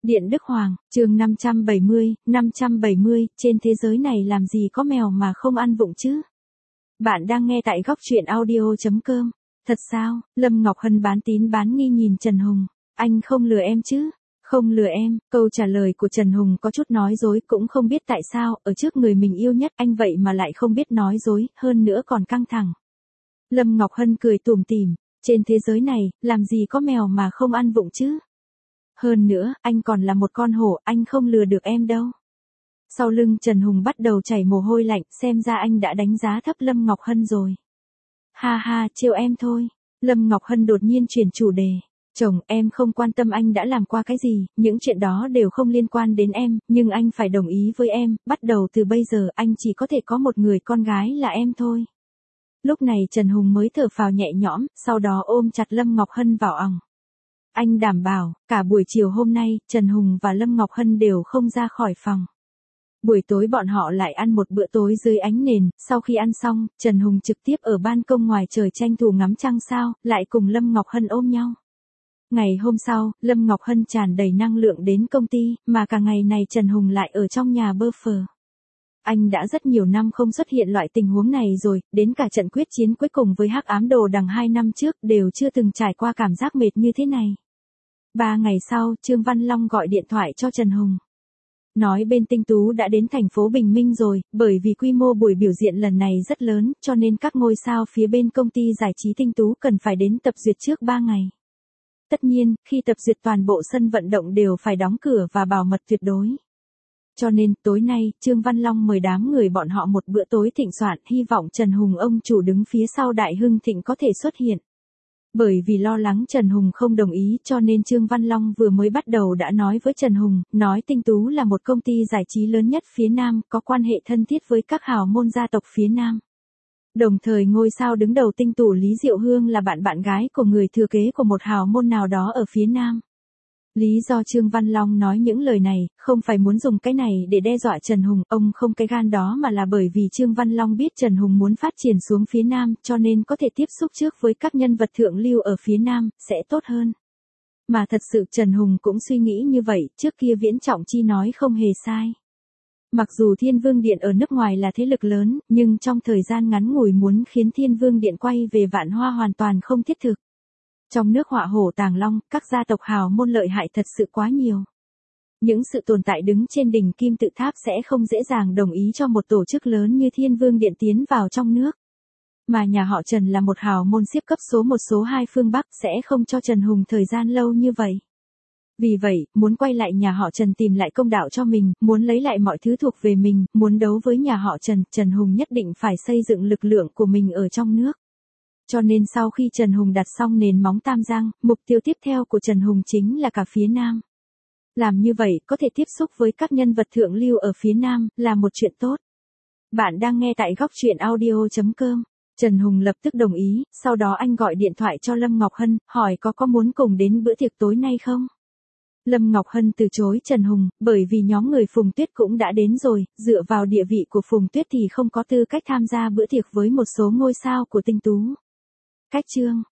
Điện Đức Hoàng, chương 570, trên thế giới này làm gì có mèo mà không ăn vụng chứ? Bạn đang nghe tại góc truyện audio.com. Thật sao? Lâm Ngọc Hân bán tín bán nghi nhìn Trần Hùng. Anh không lừa em chứ? Không lừa em. Câu trả lời của Trần Hùng có chút nói dối, cũng không biết tại sao, ở trước người mình yêu nhất anh vậy mà lại không biết nói dối, hơn nữa còn căng thẳng. Lâm Ngọc Hân cười tủm tỉm, trên thế giới này, làm gì có mèo mà không ăn vụng chứ? Hơn nữa, anh còn là một con hổ, anh không lừa được em đâu. Sau lưng Trần Hùng bắt đầu chảy mồ hôi lạnh, xem ra anh đã đánh giá thấp Lâm Ngọc Hân rồi. Ha ha, trêu em thôi. Lâm Ngọc Hân đột nhiên chuyển chủ đề. Chồng, em không quan tâm anh đã làm qua cái gì, những chuyện đó đều không liên quan đến em, nhưng anh phải đồng ý với em, bắt đầu từ bây giờ anh chỉ có thể có một người con gái là em thôi. Lúc này Trần Hùng mới thở phào nhẹ nhõm, sau đó ôm chặt Lâm Ngọc Hân vào òng. Anh đảm bảo, cả buổi chiều hôm nay, Trần Hùng và Lâm Ngọc Hân đều không ra khỏi phòng. Buổi tối bọn họ lại ăn một bữa tối dưới ánh nền, sau khi ăn xong, Trần Hùng trực tiếp ở ban công ngoài trời tranh thủ ngắm trăng sao, lại cùng Lâm Ngọc Hân ôm nhau. Ngày hôm sau, Lâm Ngọc Hân tràn đầy năng lượng đến công ty, mà cả ngày này Trần Hùng lại ở trong nhà bơ phờ. Anh đã rất nhiều năm không xuất hiện loại tình huống này rồi, đến cả trận quyết chiến cuối cùng với Hắc Ám Đồ Đằng 2 năm trước đều chưa từng trải qua cảm giác mệt như thế này. 3 ngày sau, Trương Văn Long gọi điện thoại cho Trần Hùng. Nói bên Tinh Tú đã đến thành phố Bình Minh rồi, bởi vì quy mô buổi biểu diễn lần này rất lớn, cho nên các ngôi sao phía bên công ty giải trí Tinh Tú cần phải đến tập duyệt trước 3 ngày. Tất nhiên, khi tập duyệt toàn bộ sân vận động đều phải đóng cửa và bảo mật tuyệt đối. Cho nên, tối nay, Trương Văn Long mời đám người bọn họ một bữa tối thịnh soạn, hy vọng Trần Hùng ông chủ đứng phía sau Đại Hưng Thịnh có thể xuất hiện. Bởi vì lo lắng Trần Hùng không đồng ý cho nên Trương Văn Long vừa mới bắt đầu đã nói với Trần Hùng, nói Tinh Tú là một công ty giải trí lớn nhất phía Nam, có quan hệ thân thiết với các hào môn gia tộc phía Nam. Đồng thời ngôi sao đứng đầu Tinh Tú Lý Diệu Hương là bạn gái của người thừa kế của một hào môn nào đó ở phía Nam. Lý do Trương Văn Long nói những lời này, không phải muốn dùng cái này để đe dọa Trần Hùng, ông không cái gan đó mà là bởi vì Trương Văn Long biết Trần Hùng muốn phát triển xuống phía Nam, cho nên có thể tiếp xúc trước với các nhân vật thượng lưu ở phía Nam, sẽ tốt hơn. Mà thật sự Trần Hùng cũng suy nghĩ như vậy, trước kia Viễn Trọng Chi nói không hề sai. Mặc dù Thiên Vương Điện ở nước ngoài là thế lực lớn, nhưng trong thời gian ngắn ngủi muốn khiến Thiên Vương Điện quay về Vạn Hoa hoàn toàn không thiết thực. Trong nước họa hổ tàng long, các gia tộc hào môn lợi hại thật sự quá nhiều. Những sự tồn tại đứng trên đỉnh kim tự tháp sẽ không dễ dàng đồng ý cho một tổ chức lớn như Thiên Vương Điện tiến vào trong nước. Mà nhà họ Trần là một hào môn xếp cấp số 1 số 2 phương Bắc sẽ không cho Trần Hùng thời gian lâu như vậy. Vì vậy, muốn quay lại nhà họ Trần tìm lại công đạo cho mình, muốn lấy lại mọi thứ thuộc về mình, muốn đấu với nhà họ Trần, Trần Hùng nhất định phải xây dựng lực lượng của mình ở trong nước. Cho nên sau khi Trần Hùng đặt xong nền móng Tam Giang, mục tiêu tiếp theo của Trần Hùng chính là cả phía Nam. Làm như vậy, có thể tiếp xúc với các nhân vật thượng lưu ở phía Nam, là một chuyện tốt. Bạn đang nghe tại góc truyện audio.com. Trần Hùng lập tức đồng ý, sau đó anh gọi điện thoại cho Lâm Ngọc Hân, hỏi có muốn cùng đến bữa tiệc tối nay không? Lâm Ngọc Hân từ chối Trần Hùng, bởi vì nhóm người Phùng Tuyết cũng đã đến rồi, dựa vào địa vị của Phùng Tuyết thì không có tư cách tham gia bữa tiệc với một số ngôi sao của Tinh Tú. Cách chương